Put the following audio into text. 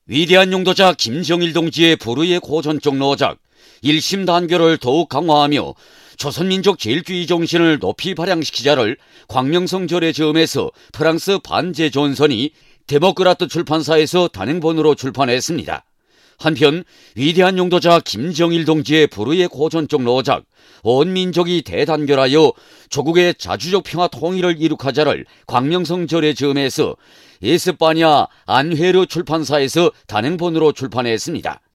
위대한 용도자 김정일 동지의 불의의 고전적 노작, 1심 단결을 더욱 강화하며 조선민족 제일주의 정신을 높이 발扬시키자를 광명성 절의점에서 프랑스 반제 존선이 데모크라트 출판사에서 단행본으로 출판했습니다. 한편 위대한 용도자 김정일 동지의 불의의 고전적 노작, 온 민족이 대단결하여 조국의 자주적 평화 통일을 이룩하자를 광명성 절의점에서 에스파냐 안헤르 출판사에서 단행본으로 출판했습니다.